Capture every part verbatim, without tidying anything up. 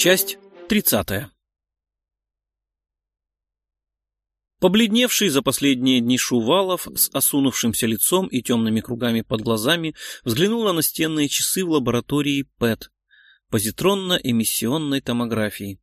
Часть тридцатая. Побледневший за последние дни Шувалов с осунувшимся лицом и темными кругами под глазами взглянул на настенные часы в лаборатории ПЭТ, позитронно-эмиссионной томографии.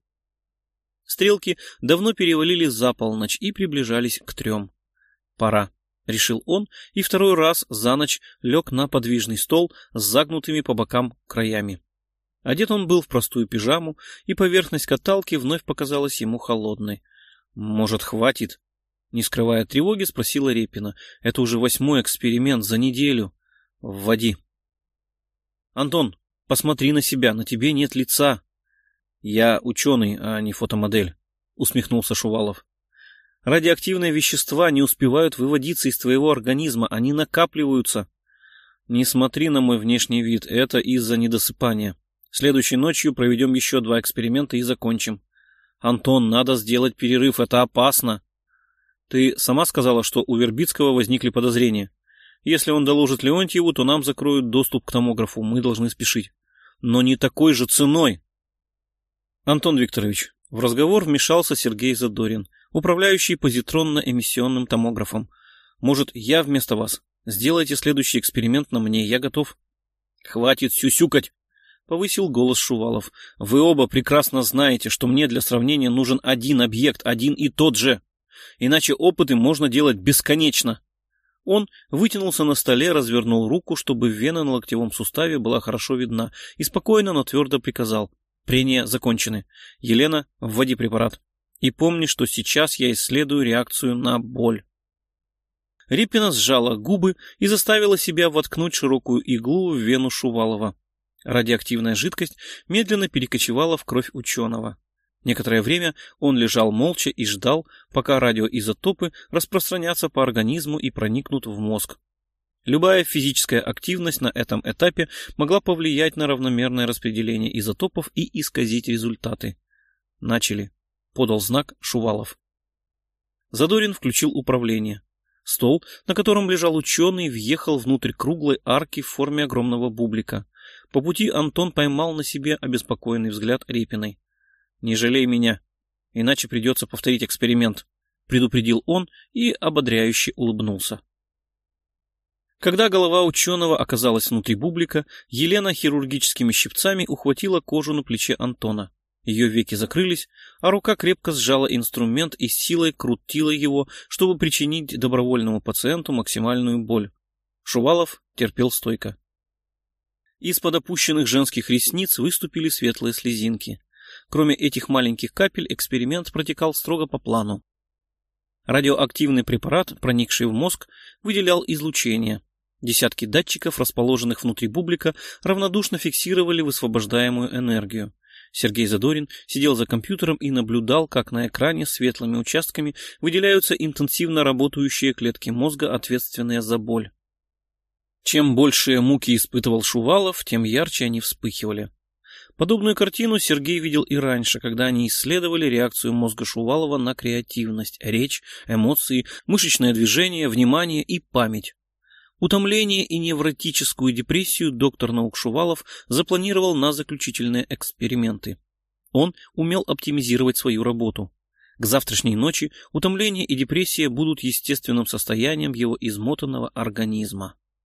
Стрелки давно перевалили за полночь и приближались к трем. «Пора», — решил он, и второй раз за ночь лег на подвижный стол с загнутыми по бокам краями. Одет он был в простую пижаму, и поверхность каталки вновь показалась ему холодной. «Может, хватит?» — не скрывая тревоги, спросила Репина. «Это уже восьмой эксперимент за неделю. Вводи». «Антон, посмотри на себя, на тебе нет лица». «Я ученый, а не фотомодель», — усмехнулся Шувалов. «Радиоактивные вещества не успевают выводиться из твоего организма, они накапливаются. Не смотри на мой внешний вид, это из-за недосыпания. Следующей ночью проведем еще два эксперимента и закончим. Антон, надо сделать перерыв, это опасно. Ты сама сказала, что у Вербицкого возникли подозрения. Если он доложит Леонтьеву, то нам закроют доступ к томографу, мы должны спешить. Но не такой же ценой». «Антон Викторович», в разговор вмешался Сергей Задорин, управляющий позитронно-эмиссионным томографом. «Может, я вместо вас? Сделайте следующий эксперимент на мне, я готов». «Хватит сюсюкать», — повысил голос Шувалов. «Вы оба прекрасно знаете, что мне для сравнения нужен один объект, один и тот же. Иначе опыты можно делать бесконечно». Он вытянулся на столе, развернул руку, чтобы вена на локтевом суставе была хорошо видна, и спокойно, но твердо приказал: «Прения закончены. Елена, вводи препарат. И помни, что сейчас я исследую реакцию на боль». Репина сжала губы и заставила себя воткнуть широкую иглу в вену Шувалова. Радиоактивная жидкость медленно перекочевала в кровь ученого. Некоторое время он лежал молча и ждал, пока радиоизотопы распространятся по организму и проникнут в мозг. Любая физическая активность на этом этапе могла повлиять на равномерное распределение изотопов и исказить результаты. «Начали», — подал знак Шувалов. Задорин включил управление. Стол, на котором лежал ученый, въехал внутрь круглой арки в форме огромного бублика. По пути Антон поймал на себе обеспокоенный взгляд Репиной. «Не жалей меня, иначе придется повторить эксперимент», — предупредил он и ободряюще улыбнулся. Когда голова ученого оказалась внутри бублика, Елена хирургическими щипцами ухватила кожу на плече Антона. Ее веки закрылись, а рука крепко сжала инструмент и с силой крутила его, чтобы причинить добровольному пациенту максимальную боль. Шувалов терпел стойко. Из-под опущенных женских ресниц выступили светлые слезинки. Кроме этих маленьких капель, эксперимент протекал строго по плану. Радиоактивный препарат, проникший в мозг, выделял излучение. Десятки датчиков, расположенных внутри бублика, равнодушно фиксировали высвобождаемую энергию. Сергей Задорин сидел за компьютером и наблюдал, как на экране светлыми участками выделяются интенсивно работающие клетки мозга, ответственные за боль. Чем больше муки испытывал Шувалов, тем ярче они вспыхивали. Подобную картину Сергей видел и раньше, когда они исследовали реакцию мозга Шувалова на креативность, речь, эмоции, мышечное движение, внимание и память. Утомление и невротическую депрессию доктор наук Шувалов запланировал на заключительные эксперименты. Он умел оптимизировать свою работу. К завтрашней ночи утомление и депрессия будут естественным состоянием его измотанного организма.